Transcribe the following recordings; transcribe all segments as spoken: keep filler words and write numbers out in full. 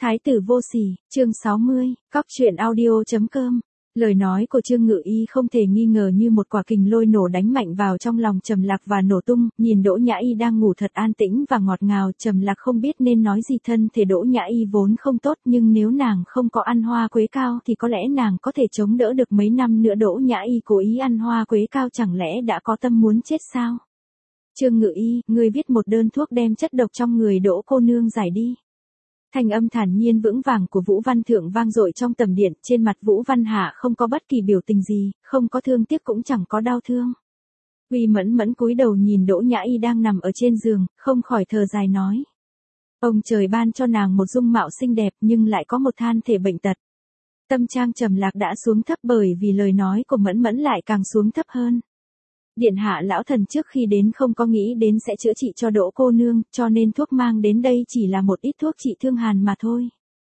Thái tử vô sỉ, chương sáu mươi, cóc truyện audio chấm com. Lời nói của Trương Ngự Y không thể nghi ngờ như một quả kình lôi nổ đánh mạnh vào trong lòng Trầm Lạc và nổ tung, nhìn Đỗ Nhã Y đang ngủ thật an tĩnh và ngọt ngào, Trầm Lạc không biết nên nói gì. Thân thể Đỗ Nhã Y vốn không tốt, nhưng nếu nàng không có ăn hoa quế cao thì có lẽ nàng có thể chống đỡ được mấy năm nữa. Đỗ Nhã Y cố ý ăn hoa quế cao, chẳng lẽ đã có tâm muốn chết sao? Trương Ngự Y, ngươi viết một đơn thuốc đem chất độc trong người Đỗ cô nương giải đi. Thanh âm thản nhiên vững vàng của Vũ Văn Thượng vang dội trong tầm điện, trên mặt Vũ Văn Hạ không có bất kỳ biểu tình gì, không có thương tiếc cũng chẳng có đau thương. Uy Mẫn Mẫn cúi đầu nhìn Đỗ Nhã Y đang nằm ở trên giường, không khỏi thở dài nói: ông trời ban cho nàng một dung mạo xinh đẹp nhưng lại có một than thể bệnh tật. Tâm trạng Trầm Lạc đã xuống thấp, bởi vì lời nói của Mẫn Mẫn lại càng xuống thấp hơn. Điện hạ lão thần trước khi đến không có nghĩ đến sẽ chữa trị cho Đỗ cô nương, cho nên thuốc mang đến đây chỉ là một ít thuốc trị thương hàn mà thôi.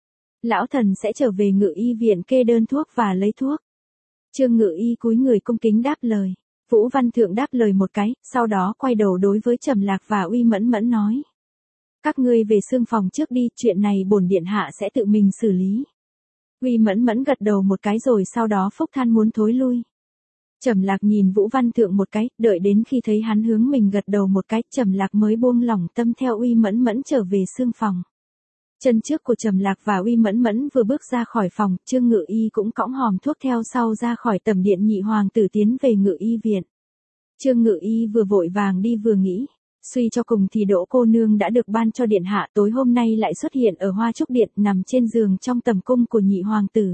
Lão thần sẽ trở về Ngự Y viện kê đơn thuốc và lấy thuốc. Trương Ngự Y cúi người cung kính đáp lời. Vũ Văn Thượng đáp lời một cái, sau đó quay đầu đối với Trầm Lạc và Uy Mẫn Mẫn nói: các ngươi về xương phòng trước đi, chuyện này bổn điện hạ sẽ tự mình xử lý. Uy Mẫn Mẫn gật đầu một cái rồi sau đó phúc than muốn thối lui. Trầm Lạc nhìn Vũ Văn Thượng một cái, đợi đến khi thấy hắn hướng mình gật đầu một cái, Trầm Lạc mới buông lỏng tâm theo Uy Mẫn Mẫn trở về xương phòng. Chân trước của Trầm Lạc và Uy Mẫn Mẫn vừa bước ra khỏi phòng, Trương Ngự Y cũng cõng hòm thuốc theo sau ra khỏi tầm điện. Nhị hoàng tử tiến về Ngự Y viện. Trương Ngự Y vừa vội vàng đi vừa nghĩ, suy cho cùng thì Đỗ cô nương đã được ban cho điện hạ, tối hôm nay lại xuất hiện ở Hoa Trúc điện, nằm trên giường trong tầm cung của nhị hoàng tử.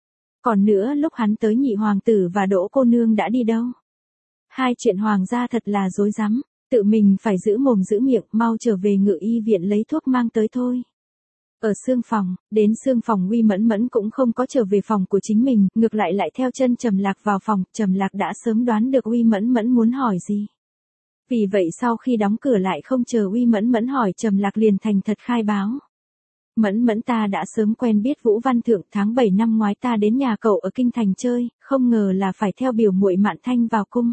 Còn nữa, lúc hắn tới nhị hoàng tử và Đỗ cô nương đã đi đâu? Hai chuyện hoàng gia thật là rối rắm, tự mình phải giữ mồm giữ miệng, mau trở về Ngự Y viện lấy thuốc mang tới thôi. Ở xương phòng, đến xương phòng Uy Mẫn Mẫn cũng không có trở về phòng của chính mình, ngược lại lại theo chân Trầm Lạc vào phòng. Trầm Lạc đã sớm đoán được Uy Mẫn Mẫn muốn hỏi gì. Vì vậy sau khi đóng cửa lại không chờ Uy Mẫn Mẫn hỏi, Trầm Lạc liền thành thật khai báo. Mẫn Mẫn, ta đã sớm quen biết Vũ Văn Thượng, tháng bảy năm ngoái ta đến nhà cậu ở kinh thành chơi, không ngờ là phải theo biểu muội Mạn Thanh vào cung.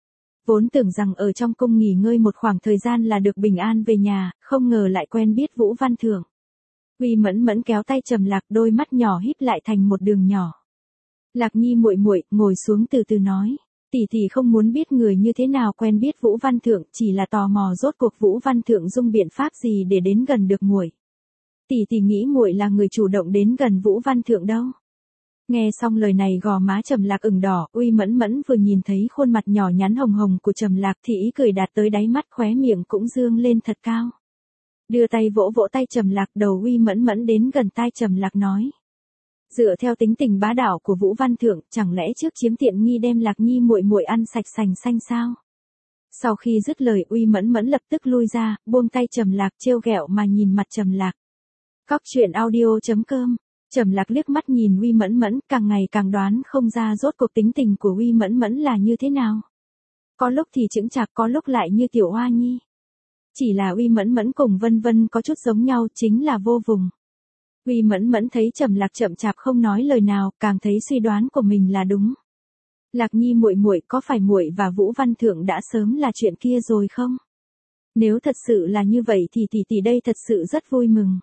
Vốn tưởng rằng ở trong cung nghỉ ngơi một khoảng thời gian là được bình an về nhà, không ngờ lại quen biết Vũ Văn Thượng. Uy Mẫn Mẫn kéo tay Trầm Lạc, đôi mắt nhỏ híp lại thành một đường nhỏ. Lạc Nhi muội muội, ngồi xuống từ từ nói. Tỷ tỷ không muốn biết người như thế nào quen biết Vũ Văn Thượng, chỉ là tò mò rốt cuộc Vũ Văn Thượng dùng biện pháp gì để đến gần được muội. Tỷ tỷ nghĩ muội là người chủ động đến gần Vũ Văn Thượng đâu. Nghe xong lời này gò má Trầm Lạc ửng đỏ, Uy Mẫn Mẫn vừa nhìn thấy khuôn mặt nhỏ nhắn hồng hồng của Trầm Lạc thì ý cười đạt tới đáy mắt, khóe miệng cũng dương lên thật cao. Đưa tay vỗ vỗ tay Trầm Lạc, đầu Uy Mẫn Mẫn đến gần tai Trầm Lạc nói: dựa theo tính tình bá đạo của Vũ Văn Thượng, chẳng lẽ trước chiếm tiện nghi đem Lạc Nhi muội muội ăn sạch sành xanh sao? Sau khi dứt lời, Uy Mẫn Mẫn lập tức lui ra, buông tay Trầm Lạc, trêu ghẹo mà nhìn mặt Trầm Lạc. Cóc truyện audio chấm com. Trầm Lạc liếc mắt nhìn Uy Mẫn Mẫn, càng ngày càng đoán không ra rốt cuộc tính tình của Uy Mẫn Mẫn là như thế nào. Có lúc thì chững chạc, có lúc lại như tiểu hoa nhi. Chỉ là Uy Mẫn Mẫn cùng Vân Vân có chút giống nhau, chính là vô vùng. Uy Mẫn Mẫn thấy Trầm Lạc chậm chạp không nói lời nào, càng thấy suy đoán của mình là đúng. Lạc Nhi muội muội, có phải muội và Vũ Văn Thượng đã sớm là chuyện kia rồi không? Nếu thật sự là như vậy thì tỷ tỷ đây thật sự rất vui mừng.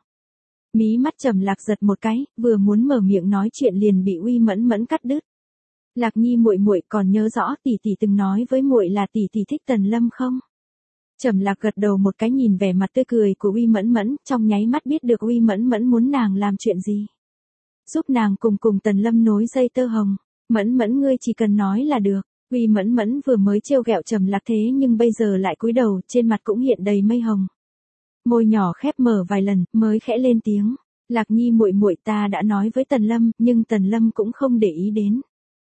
Mí mắt Trầm Lạc giật một cái, vừa muốn mở miệng nói chuyện liền bị Uy Mẫn Mẫn cắt đứt. Lạc Nhi muội muội còn nhớ rõ tỷ tỷ từng nói với muội là tỷ tỷ thích Tần Lâm không? Trầm Lạc gật đầu một cái, nhìn vẻ mặt tươi cười của Uy Mẫn Mẫn, trong nháy mắt biết được Uy Mẫn Mẫn muốn nàng làm chuyện gì. Giúp nàng cùng cùng Tần Lâm nối dây tơ hồng. Mẫn Mẫn, ngươi chỉ cần nói là được. Uy Mẫn Mẫn vừa mới trêu ghẹo Trầm Lạc thế nhưng bây giờ lại cúi đầu, trên mặt cũng hiện đầy mây hồng. Môi nhỏ khép mở vài lần, mới khẽ lên tiếng. Lạc Nhi muội muội, ta đã nói với Tần Lâm, nhưng Tần Lâm cũng không để ý đến.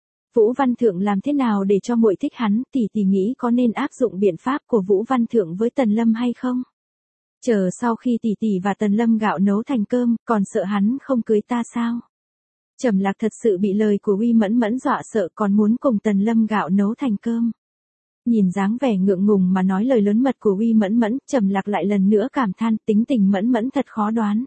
Vũ Văn Thượng làm thế nào để cho muội thích hắn, tỷ tỷ nghĩ có nên áp dụng biện pháp của Vũ Văn Thượng với Tần Lâm hay không? Chờ sau khi tỷ tỷ và Tần Lâm gạo nấu thành cơm, còn sợ hắn không cưới ta sao? Trầm Lạc thật sự bị lời của Uy Mẫn Mẫn dọa sợ, còn muốn cùng Tần Lâm gạo nấu thành cơm. Nhìn dáng vẻ ngượng ngùng mà nói lời lớn mật của Uy Mẫn Mẫn, Trầm Lạc lại lần nữa cảm than, tính tình Mẫn Mẫn thật khó đoán.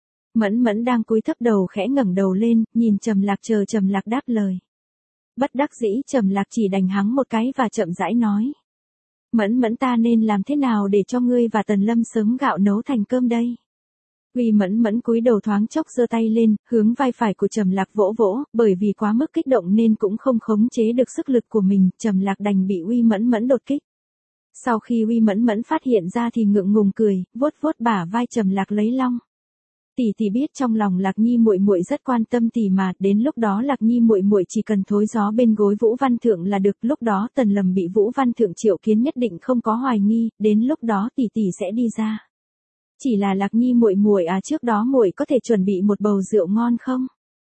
Mẫn Mẫn đang cúi thấp đầu khẽ ngẩng đầu lên, nhìn Trầm Lạc chờ Trầm Lạc đáp lời. Bất đắc dĩ Trầm Lạc chỉ đành hắng một cái và chậm rãi nói. Mẫn Mẫn, ta nên làm thế nào để cho ngươi và Tần Lâm sớm gạo nấu thành cơm đây? Uy Mẫn Mẫn cúi đầu thoáng chốc giơ tay lên, hướng vai phải của Trầm Lạc vỗ vỗ, bởi vì quá mức kích động nên cũng không khống chế được sức lực của mình, Trầm Lạc đành bị Uy Mẫn Mẫn đột kích. Sau khi Uy Mẫn Mẫn phát hiện ra thì ngượng ngùng cười, vuốt vuốt bả vai Trầm Lạc lấy long. Tỷ tỷ biết trong lòng Lạc Nhi muội muội rất quan tâm tỷ mà, đến lúc đó Lạc Nhi muội muội chỉ cần thối gió bên gối Vũ Văn Thượng là được, lúc đó Tần Lầm bị Vũ Văn Thượng triệu kiến nhất định không có hoài nghi, đến lúc đó tỷ tỷ sẽ đi ra. Chỉ là Lạc Nhi muội muội à, trước đó muội có thể chuẩn bị một bầu rượu ngon không?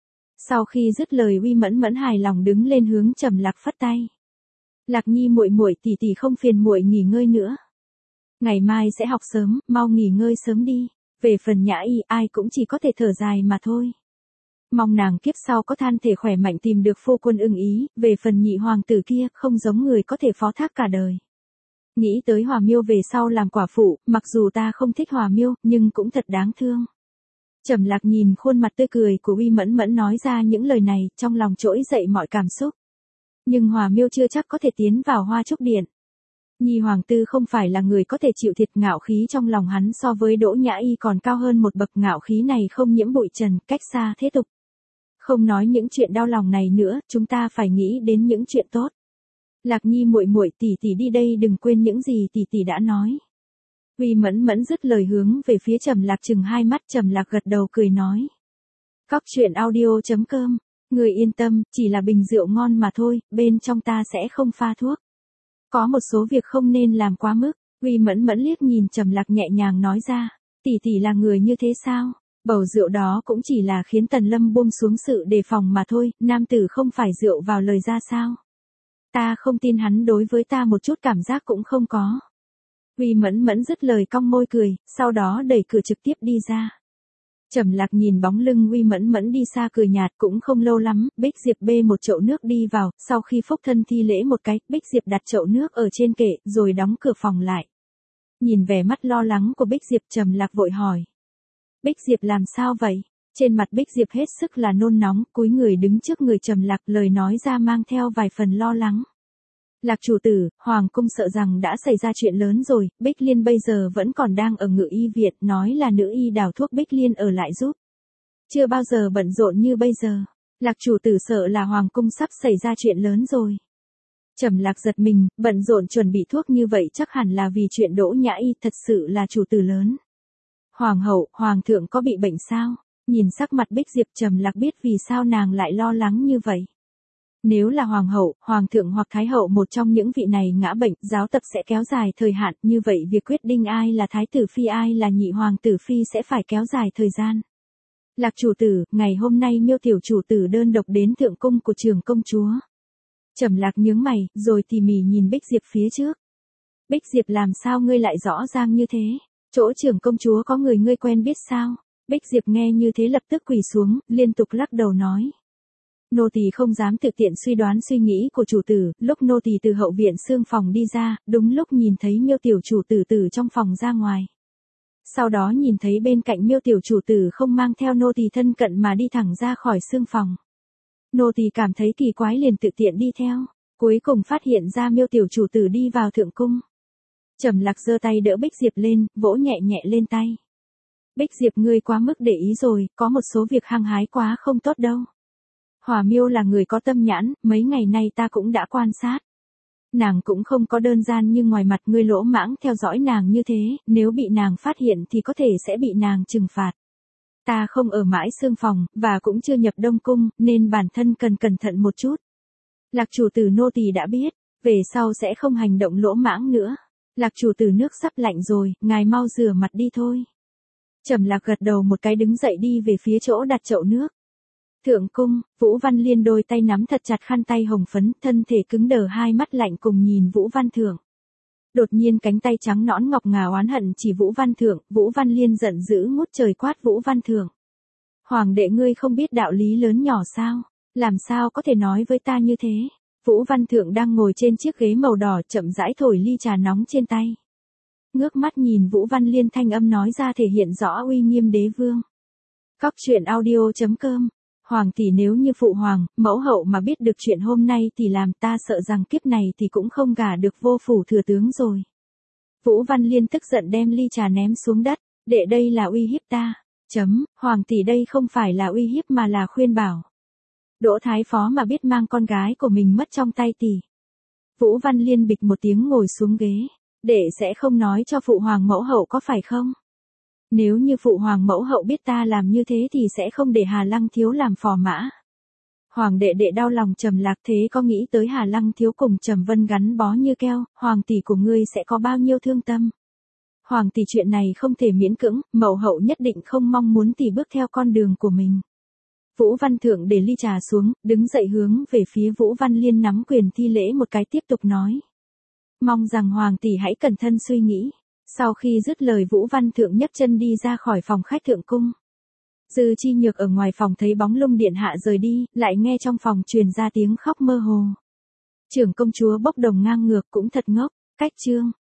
Sau khi dứt lời Uy Mẫn Mẫn hài lòng đứng lên hướng Trầm Lạc phất tay. Lạc Nhi muội muội, tỷ tỷ không phiền muội nghỉ ngơi nữa. Ngày mai sẽ học sớm, mau nghỉ ngơi sớm đi. Về phần Nhã Y, ai cũng chỉ có thể thở dài mà thôi. Mong nàng kiếp sau có than thể khỏe mạnh tìm được phu quân ưng ý, về phần nhị hoàng tử kia, không giống người có thể phó thác cả đời. Nghĩ tới Hòa Miêu về sau làm quả phụ, mặc dù ta không thích Hòa Miêu, nhưng cũng thật đáng thương. Trầm Lạc nhìn khuôn mặt tươi cười của Uy Mẫn Mẫn nói ra những lời này, trong lòng trỗi dậy mọi cảm xúc. Nhưng Hòa Miêu chưa chắc có thể tiến vào Hoa Trúc Điện. Nhi hoàng tử không phải là người có thể chịu thiệt, ngạo khí trong lòng hắn so với Đỗ Nhã Y còn cao hơn một bậc, ngạo khí này không nhiễm bụi trần, cách xa thế tục. Không nói những chuyện đau lòng này nữa, chúng ta phải nghĩ đến những chuyện tốt. Lạc Nhi muội muội, tỷ tỷ đi đây, đừng quên những gì tỷ tỷ đã nói. Uy Mẫn Mẫn dứt lời hướng về phía Trầm Lạc chừng hai mắt, Trầm Lạc gật đầu cười nói. Cóc truyện audio chấm com, người yên tâm, chỉ là bình rượu ngon mà thôi, bên trong ta sẽ không pha thuốc. Có một số việc không nên làm quá mức. Uy Mẫn Mẫn liếc nhìn Trầm Lạc nhẹ nhàng nói ra, tỷ tỷ là người như thế sao? Bầu rượu đó cũng chỉ là khiến Tần Lâm buông xuống sự đề phòng mà thôi, nam tử không phải rượu vào lời ra sao? Ta không tin hắn đối với ta một chút cảm giác cũng không có. Uy Mẫn Mẫn dứt lời cong môi cười, sau đó đẩy cửa trực tiếp đi ra. Trầm Lạc nhìn bóng lưng Uy Mẫn Mẫn đi xa cười nhạt, cũng không lâu lắm, Bích Diệp bê một chậu nước đi vào, sau khi phúc thân thi lễ một cái, Bích Diệp đặt chậu nước ở trên kệ, rồi đóng cửa phòng lại. Nhìn vẻ mắt lo lắng của Bích Diệp, Trầm Lạc vội hỏi. Bích Diệp làm sao vậy? Trên mặt Bích Diệp hết sức là nôn nóng, cúi người đứng trước người Trầm Lạc, lời nói ra mang theo vài phần lo lắng. Lạc chủ tử, Hoàng cung sợ rằng đã xảy ra chuyện lớn rồi, Bích Liên bây giờ vẫn còn đang ở Ngự Y viện, nói là nữ y đào thuốc Bích Liên ở lại giúp. Chưa bao giờ bận rộn như bây giờ. Lạc chủ tử sợ là Hoàng cung sắp xảy ra chuyện lớn rồi. Trầm Lạc giật mình, bận rộn chuẩn bị thuốc như vậy chắc hẳn là vì chuyện Đỗ Nhã Y, thật sự là chủ tử lớn. Hoàng hậu, Hoàng thượng có bị bệnh sao? Nhìn sắc mặt Bích Diệp, Trầm Lạc biết vì sao nàng lại lo lắng như vậy. Nếu là Hoàng hậu, Hoàng thượng hoặc Thái hậu một trong những vị này ngã bệnh, giáo tập sẽ kéo dài thời hạn, như vậy việc quyết định ai là Thái tử phi ai là nhị hoàng tử phi sẽ phải kéo dài thời gian. Lạc chủ tử, ngày hôm nay Miêu tiểu chủ tử đơn độc đến thượng cung của Trường công chúa. Trầm Lạc nhướng mày, rồi tỉ mỉ nhìn Bích Diệp phía trước. Bích Diệp, làm sao ngươi lại rõ ràng như thế? Chỗ Trường công chúa có người ngươi quen biết sao? Bích Diệp nghe như thế lập tức quỳ xuống, liên tục lắc đầu nói. Nô tỳ không dám thực tiện suy đoán suy nghĩ của chủ tử, lúc nô tỳ từ hậu viện xương phòng đi ra, đúng lúc nhìn thấy Miêu tiểu chủ tử từ trong phòng ra ngoài. Sau đó nhìn thấy bên cạnh Miêu tiểu chủ tử không mang theo nô tỳ thân cận mà đi thẳng ra khỏi xương phòng. Nô tỳ cảm thấy kỳ quái liền tự tiện đi theo, cuối cùng phát hiện ra Miêu tiểu chủ tử đi vào thượng cung. Trầm Lạc giơ tay đỡ Bích Diệp lên, vỗ nhẹ nhẹ lên tay. Bích Diệp, ngươi quá mức để ý rồi, có một số việc hăng hái quá không tốt đâu. Hòa Miêu là người có tâm nhãn, mấy ngày nay ta cũng đã quan sát. Nàng cũng không có đơn giản như ngoài mặt ngươi lỗ mãng theo dõi nàng như thế, nếu bị nàng phát hiện thì có thể sẽ bị nàng trừng phạt. Ta không ở mãi xương phòng, và cũng chưa nhập Đông cung, nên bản thân cần cẩn thận một chút. Lạc chủ tử, nô tỳ đã biết, về sau sẽ không hành động lỗ mãng nữa. Lạc chủ tử, nước sắp lạnh rồi, ngài mau rửa mặt đi thôi. Trầm Lạc gật đầu một cái đứng dậy đi về phía chỗ đặt chậu nước. Thượng cung, Vũ Văn Liên đôi tay nắm thật chặt khăn tay hồng phấn, thân thể cứng đờ, hai mắt lạnh cùng nhìn Vũ Văn Thượng. Đột nhiên cánh tay trắng nõn ngọc ngà oán hận chỉ Vũ Văn Thượng, Vũ Văn Liên giận dữ ngút trời quát Vũ Văn Thượng. Hoàng đệ, ngươi không biết đạo lý lớn nhỏ sao? Làm sao có thể nói với ta như thế? Vũ Văn Thượng đang ngồi trên chiếc ghế màu đỏ chậm rãi thổi ly trà nóng trên tay. Ngước mắt nhìn Vũ Văn Liên, thanh âm nói ra thể hiện rõ uy nghiêm đế vương. Cóc truyện audio chấm com. Hoàng tỷ, nếu như phụ hoàng, mẫu hậu mà biết được chuyện hôm nay thì làm, ta sợ rằng kiếp này thì cũng không gả được vô phủ thừa tướng rồi. Vũ Văn Liên tức giận đem ly trà ném xuống đất, đệ đây là uy hiếp ta. Chấm, Hoàng tỷ đây không phải là uy hiếp mà là khuyên bảo. Đỗ Thái Phó mà biết mang con gái của mình mất trong tay tỷ. Vũ Văn Liên bịch một tiếng ngồi xuống ghế. Đệ sẽ không nói cho phụ hoàng mẫu hậu có phải không? Nếu như phụ hoàng mẫu hậu biết ta làm như thế thì sẽ không để Hà Lăng thiếu làm phò mã. Hoàng đệ đệ đau lòng Trầm Lạc thế có nghĩ tới Hà Lăng thiếu cùng Trầm Vân gắn bó như keo, hoàng tỷ của ngươi sẽ có bao nhiêu thương tâm. Hoàng tỷ chuyện này không thể miễn cưỡng, mẫu hậu nhất định không mong muốn tỷ bước theo con đường của mình. Vũ Văn Thượng để ly trà xuống, đứng dậy hướng về phía Vũ Văn Liên nắm quyền thi lễ một cái tiếp tục nói. Mong rằng hoàng tỷ hãy cẩn thận suy nghĩ. Sau khi dứt lời Vũ Văn Thượng nhấc chân đi ra khỏi phòng khách thượng cung. Dư Chi Nhược ở ngoài phòng thấy bóng lung điện hạ rời đi, lại nghe trong phòng truyền ra tiếng khóc mơ hồ. Trưởng công chúa bốc đồng ngang ngược cũng thật ngốc, cách chương.